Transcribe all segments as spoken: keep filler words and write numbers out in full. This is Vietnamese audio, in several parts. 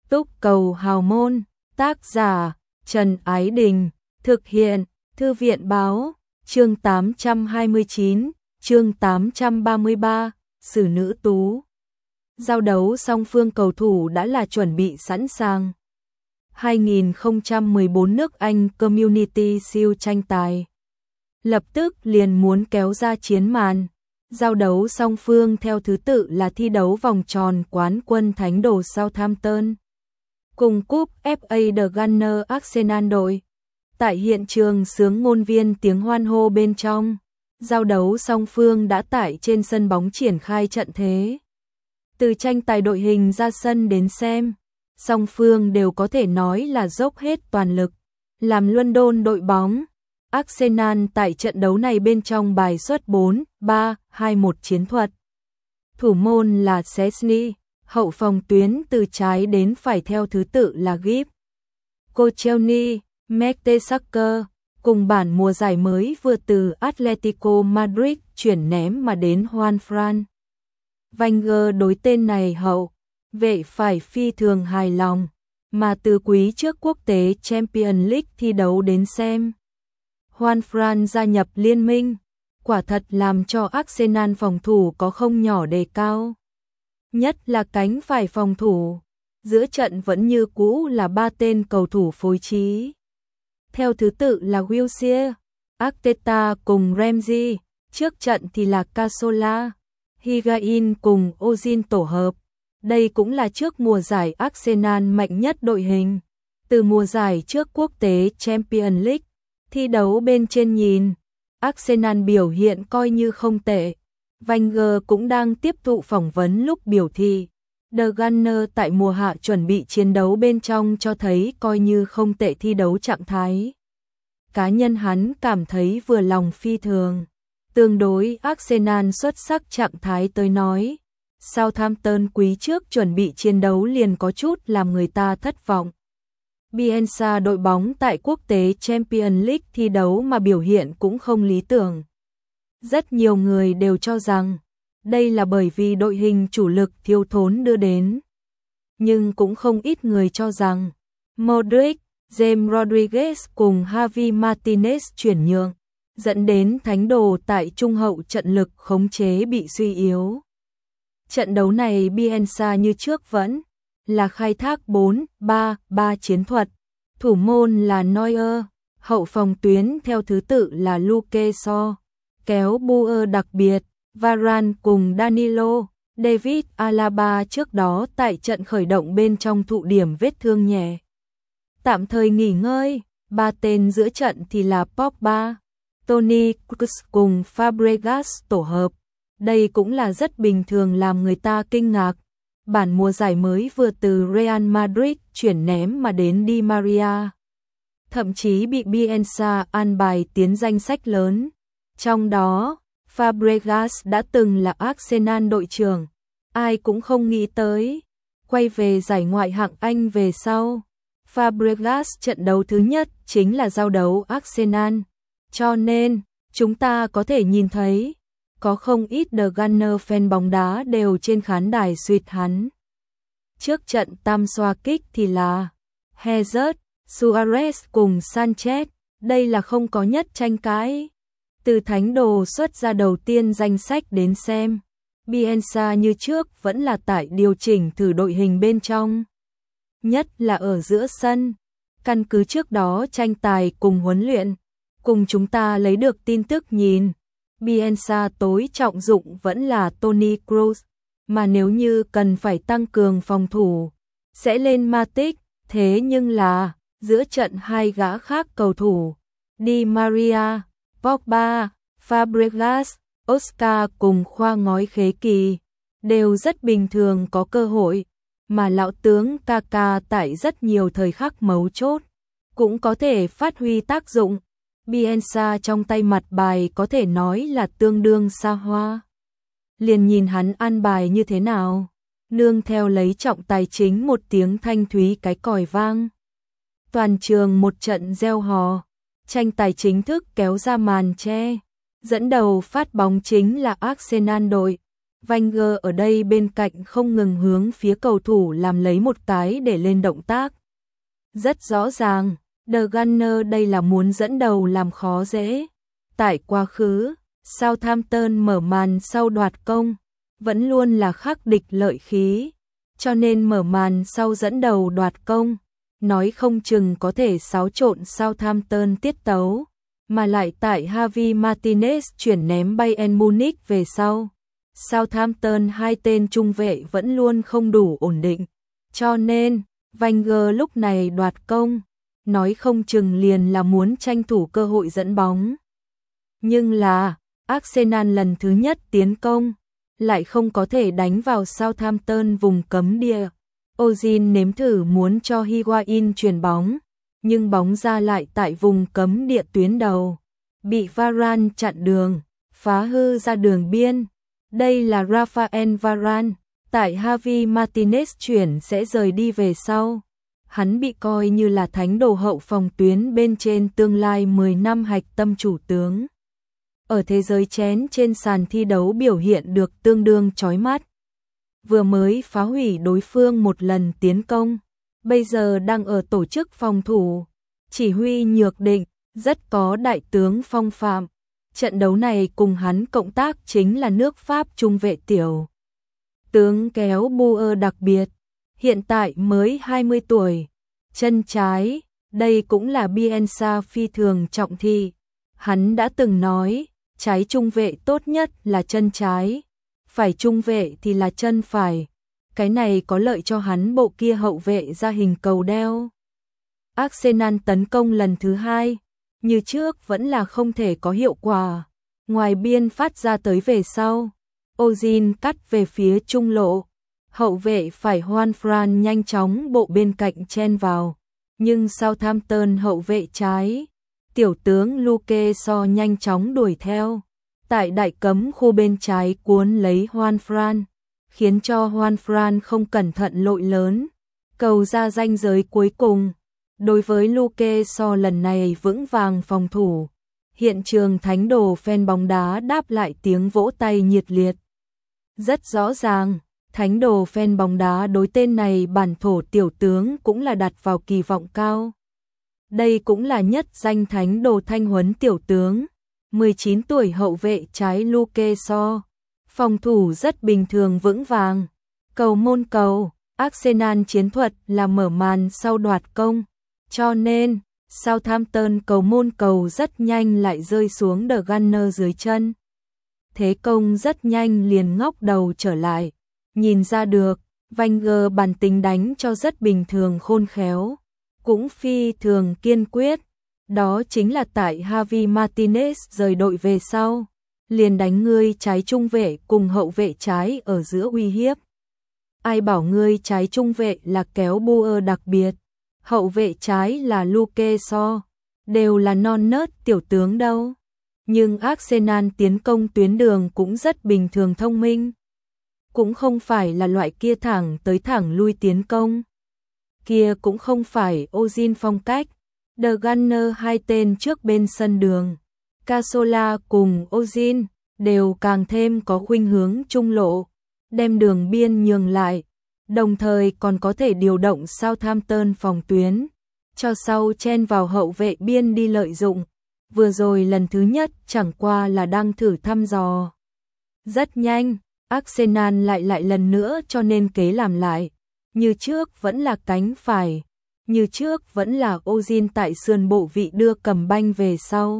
Túc cầu hào môn, tác giả Trần Ái Đình, thực hiện Thư viện báo, chương tám trăm hai mươi chín, chương tám trăm ba mươi ba, xử nữ tú. Giao đấu song phương cầu thủ đã là chuẩn bị sẵn sàng. hai không một bốn nước Anh Community Shield tranh tài. Lập tức liền muốn kéo ra chiến màn. Giao đấu song phương theo thứ tự là thi đấu vòng tròn quán quân thánh đồ Southampton cùng cúp ép a The Gunner Arsenal đội. Tại hiện trường sướng ngôn viên tiếng hoan hô bên trong. Giao đấu song phương đã tại trên sân bóng triển khai trận thế. Từ tranh tài đội hình ra sân đến xem, song phương đều có thể nói là dốc hết toàn lực. Làm London đội bóng, Arsenal tại trận đấu này bên trong bài xuất bốn ba hai một chiến thuật. Thủ môn là Szczesny, hậu phòng tuyến từ trái đến phải theo thứ tự là Gibbs, Koscielny, Mertesacker, cùng bản mùa giải mới vừa từ Atletico Madrid chuyển ném mà đến Juan Fran. Wenger đối tên này hậu vệ phải phi thường hài lòng, mà từ quý trước quốc tế Champions League thi đấu đến xem. Juan Fran gia nhập liên minh, quả thật làm cho Arsenal phòng thủ có không nhỏ đề cao. Nhất là cánh phải phòng thủ, giữa trận vẫn như cũ là ba tên cầu thủ phối trí. Theo thứ tự là Wilshere, Arteta cùng Ramsey, trước trận thì là Cazorla, Higuain cùng Ozil tổ hợp. Đây cũng là trước mùa giải Arsenal mạnh nhất đội hình. Từ mùa giải trước quốc tế Champions League, thi đấu bên trên nhìn, Arsenal biểu hiện coi như không tệ. Wenger cũng đang tiếp thụ phỏng vấn lúc biểu thị, The Gunner tại mùa hạ chuẩn bị chiến đấu bên trong cho thấy coi như không tệ thi đấu trạng thái. Cá nhân hắn cảm thấy vừa lòng phi thường. Tương đối Arsenal xuất sắc trạng thái tới nói, Southampton quý trước chuẩn bị chiến đấu liền có chút làm người ta thất vọng. Bielsa đội bóng tại quốc tế Champions League thi đấu mà biểu hiện cũng không lý tưởng. Rất nhiều người đều cho rằng đây là bởi vì đội hình chủ lực thiếu thốn đưa đến. Nhưng cũng không ít người cho rằng Modric, James Rodriguez cùng Javi Martinez chuyển nhượng, dẫn đến thánh đồ tại trung hậu trận lực khống chế bị suy yếu. Trận đấu này Bielsa như trước vẫn là khai thác bốn ba ba chiến thuật, thủ môn là Neuer, hậu phòng tuyến theo thứ tự là Luke Shaw, kéo Buer đặc biệt, Varane cùng Danilo. David Alaba trước đó tại trận khởi động bên trong thụ điểm vết thương nhẹ, tạm thời nghỉ ngơi. Ba tên giữa trận thì là Pogba, Toni Kroos cùng Fabregas tổ hợp. Đây cũng là rất bình thường làm người ta kinh ngạc. Bản mùa giải mới vừa từ Real Madrid chuyển ném mà đến Di Maria, thậm chí bị Bielsa an bài tiến danh sách lớn. Trong đó, Fabregas đã từng là Arsenal đội trưởng, ai cũng không nghĩ tới. Quay về giải Ngoại hạng Anh về sau, Fabregas trận đấu thứ nhất chính là giao đấu Arsenal. Cho nên, chúng ta có thể nhìn thấy, có không ít The Gunner fan bóng đá đều trên khán đài suýt hắn. Trước trận tam xoa kích thì là Hazard, Suarez cùng Sanchez, đây là không có nhất tranh cãi. Từ thánh đồ xuất ra đầu tiên danh sách đến xem, Bielsa như trước vẫn là tại điều chỉnh thử đội hình bên trong. Nhất là ở giữa sân, căn cứ trước đó tranh tài cùng huấn luyện, cùng chúng ta lấy được tin tức nhìn, Bielsa tối trọng dụng vẫn là Toni Kroos, mà nếu như cần phải tăng cường phòng thủ, sẽ lên Matic. Thế nhưng là, giữa trận hai gã khác cầu thủ, Di Maria, Pogba, Fabregas, Oscar cùng khoa ngói khế kỳ, đều rất bình thường có cơ hội, mà lão tướng Kaka tại rất nhiều thời khắc mấu chốt, cũng có thể phát huy tác dụng. Bielsa trong tay mặt bài có thể nói là tương đương xa hoa. Liền nhìn hắn ăn bài như thế nào, nương theo lấy trọng tài chính một tiếng thanh thúy cái còi vang. Toàn trường một trận reo hò, tranh tài chính thức kéo ra màn che. Dẫn đầu phát bóng chính là Arsenal đội, Wenger ở đây bên cạnh không ngừng hướng phía cầu thủ làm lấy một cái để lên động tác. Rất rõ ràng, The Gunners đây là muốn dẫn đầu làm khó dễ. Tại quá khứ, Southampton mở màn sau đoạt công, vẫn luôn là khắc địch lợi khí, cho nên mở màn sau dẫn đầu đoạt công, nói không chừng có thể xáo trộn Southampton tiết tấu, mà lại tại Javi Martinez chuyển ném Bayern Munich về sau. Southampton hai tên trung vệ vẫn luôn không đủ ổn định, cho nên Wenger lúc này đoạt công, nói không chừng liền là muốn tranh thủ cơ hội dẫn bóng. Nhưng là, Arsenal lần thứ nhất tiến công, lại không có thể đánh vào Southampton vùng cấm địa. Ozil nếm thử muốn cho Higuain chuyền bóng, nhưng bóng ra lại tại vùng cấm địa tuyến đầu, bị Varane chặn đường, phá hư ra đường biên. Đây là Rafael Varane, tại Javi Martinez chuyển sẽ rời đi về sau. Hắn bị coi như là thánh đồ hậu phòng tuyến bên trên tương lai mười năm hạch tâm chủ tướng. Ở thế giới chén trên sàn thi đấu biểu hiện được tương đương chói mắt. Vừa mới phá hủy đối phương một lần tiến công, bây giờ đang ở tổ chức phòng thủ, chỉ huy nhược định, rất có đại tướng phong phạm. Trận đấu này cùng hắn cộng tác chính là nước Pháp trung vệ tiểu tướng Kéo Bua đặc biệt, hiện tại mới hai mươi tuổi, chân trái, đây cũng là Bielsa phi thường trọng thị. Hắn đã từng nói, trái trung vệ tốt nhất là chân trái, phải trung vệ thì là chân phải. Cái này có lợi cho hắn bộ kia hậu vệ ra hình cầu đeo. Arsenal tấn công lần thứ hai, như trước vẫn là không thể có hiệu quả. Ngoài biên phát ra tới về sau, Ozil cắt về phía trung lộ, hậu vệ phải Juan Fran nhanh chóng bộ bên cạnh chen vào, nhưng Southampton hậu vệ trái, tiểu tướng Luke Shaw nhanh chóng đuổi theo, tại đại cấm khu bên trái cuốn lấy Juan Fran, khiến cho Juan Fran không cẩn thận lội lớn, cầu ra ranh giới cuối cùng. Đối với Luke Shaw lần này vững vàng phòng thủ, hiện trường thánh đồ fan bóng đá đáp lại tiếng vỗ tay nhiệt liệt. Rất rõ ràng, thánh đồ fan bóng đá đối tên này bản thổ tiểu tướng cũng là đặt vào kỳ vọng cao. Đây cũng là nhất danh thánh đồ thanh huấn tiểu tướng, mười chín tuổi hậu vệ trái Luke Shaw, phòng thủ rất bình thường vững vàng. Cầu môn cầu, Arsenal chiến thuật là mở màn sau đoạt công, cho nên Southampton cầu môn cầu rất nhanh lại rơi xuống The Gunners dưới chân. Thế công rất nhanh liền ngóc đầu trở lại, nhìn ra được, Wenger bản tính đánh cho rất bình thường khôn khéo, cũng phi thường kiên quyết, đó chính là tại Javi Martinez rời đội về sau, liền đánh ngươi trái trung vệ cùng hậu vệ trái ở giữa uy hiếp. Ai bảo ngươi trái trung vệ là Kéo Bua đặc biệt, hậu vệ trái là Luke Shaw, đều là non nớt tiểu tướng đâu. Nhưng Arsenal tiến công tuyến đường cũng rất bình thường thông minh, cũng không phải là loại kia thẳng tới thẳng lui tiến công. Kia cũng không phải Ozil phong cách. The Gunners hai tên trước bên sân đường, Cazorla cùng Ozil đều càng thêm có khuynh hướng trung lộ, đem đường biên nhường lại, đồng thời còn có thể điều động Southampton phòng tuyến, cho sau chen vào hậu vệ biên đi lợi dụng. Vừa rồi lần thứ nhất chẳng qua là đang thử thăm dò. Rất nhanh, Arsenal lại lại lần nữa cho nên kế làm lại. Như trước vẫn là cánh phải, như trước vẫn là Ozil tại sườn bộ vị đưa cầm banh về sau.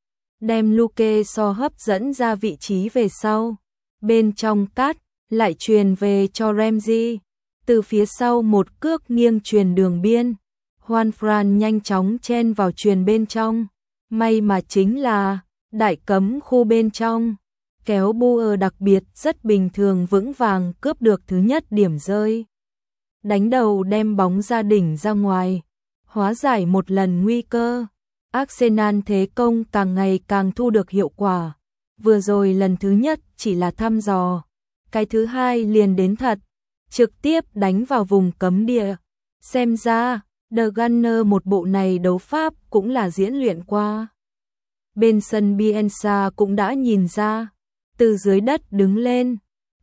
Đem Luke Shaw hấp dẫn ra vị trí về sau. Bên trong cắt, lại truyền về cho Ramsey. Từ phía sau một cước nghiêng truyền đường biên. Juan Fran nhanh chóng chen vào truyền bên trong. May mà chính là đại cấm khu bên trong, Kéo Bua đặc biệt rất bình thường vững vàng cướp được thứ nhất điểm rơi. Đánh đầu đem bóng ra đỉnh ra ngoài, hóa giải một lần nguy cơ. Arsenal thế công càng ngày càng thu được hiệu quả. Vừa rồi lần thứ nhất chỉ là thăm dò, cái thứ hai liền đến thật, trực tiếp đánh vào vùng cấm địa. Xem ra, The Gunners một bộ này đấu pháp cũng là diễn luyện qua. Bên sân Bielsa cũng đã nhìn ra, từ dưới đất đứng lên,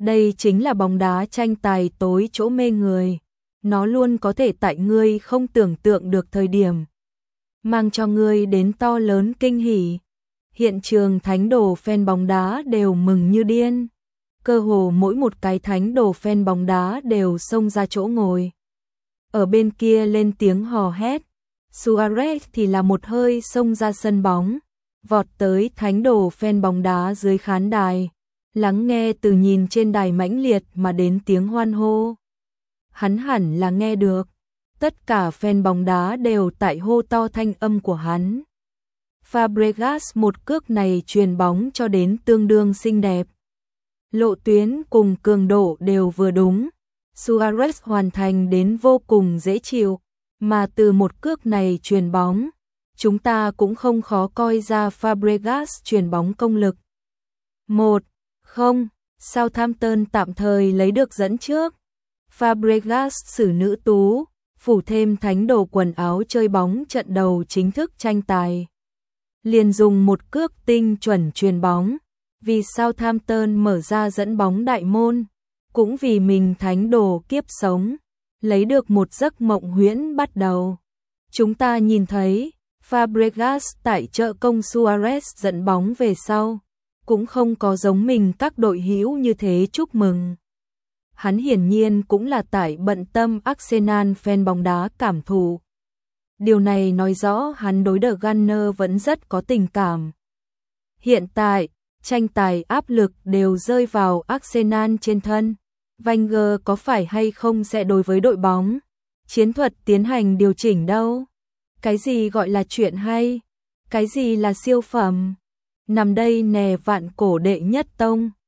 Đây chính là bóng đá tranh tài tối chỗ mê người. Nó luôn có thể tại ngươi không tưởng tượng được thời điểm, mang cho ngươi đến to lớn kinh hỉ. Hiện trường thánh đồ fan bóng đá đều mừng như điên. Cơ hồ mỗi một cái thánh đồ fan bóng đá đều xông ra chỗ ngồi. Ở bên kia lên tiếng hò hét. Suarez thì là một hơi xông ra sân bóng, vọt tới thánh đồ fan bóng đá dưới khán đài, lắng nghe từ nhìn trên đài mãnh liệt mà đến tiếng hoan hô. Hắn hẳn là nghe được, tất cả fan bóng đá đều tại hô to thanh âm của hắn. Fabregas một cước này chuyền bóng cho đến tương đương xinh đẹp. Lộ tuyến cùng cường độ đều vừa đúng. Suarez hoàn thành đến vô cùng dễ chịu, mà từ một cước này chuyền bóng, chúng ta cũng không khó coi ra Fabregas chuyền bóng công lực. một không, Southampton tạm thời lấy được dẫn trước. Fabregas xử nữ tú, phủ thêm thánh đồ quần áo chơi bóng trận đầu chính thức tranh tài. Liền dùng một cước tinh chuẩn chuyền bóng, vì Southampton mở ra dẫn bóng đại môn, cũng vì mình thánh đồ kiếp sống, lấy được một giấc mộng huyễn bắt đầu. Chúng ta nhìn thấy, Fabregas tại trợ công Suarez dẫn bóng về sau, cũng không có giống mình các đội hữu như thế chúc mừng. Hắn hiển nhiên cũng là tại bận tâm Arsenal fan bóng đá cảm thụ. Điều này nói rõ hắn đối The Gunner vẫn rất có tình cảm. Hiện tại, tranh tài áp lực đều rơi vào Arsenal trên thân. Wenger có phải hay không sẽ đối với đội bóng chiến thuật tiến hành điều chỉnh đâu? Cái gì gọi là chuyện hay? Cái gì là siêu phẩm? Nằm đây nè vạn cổ đệ nhất tông.